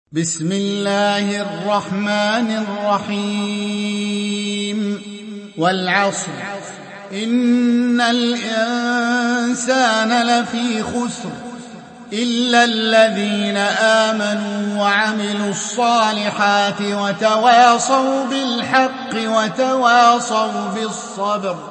بسم الله الرحمن الرحيم والعصر إن الإنسان لفي خسر إلا الذين آمنوا وعملوا الصالحات وتواصوا بالحق وتواصوا بالصبر.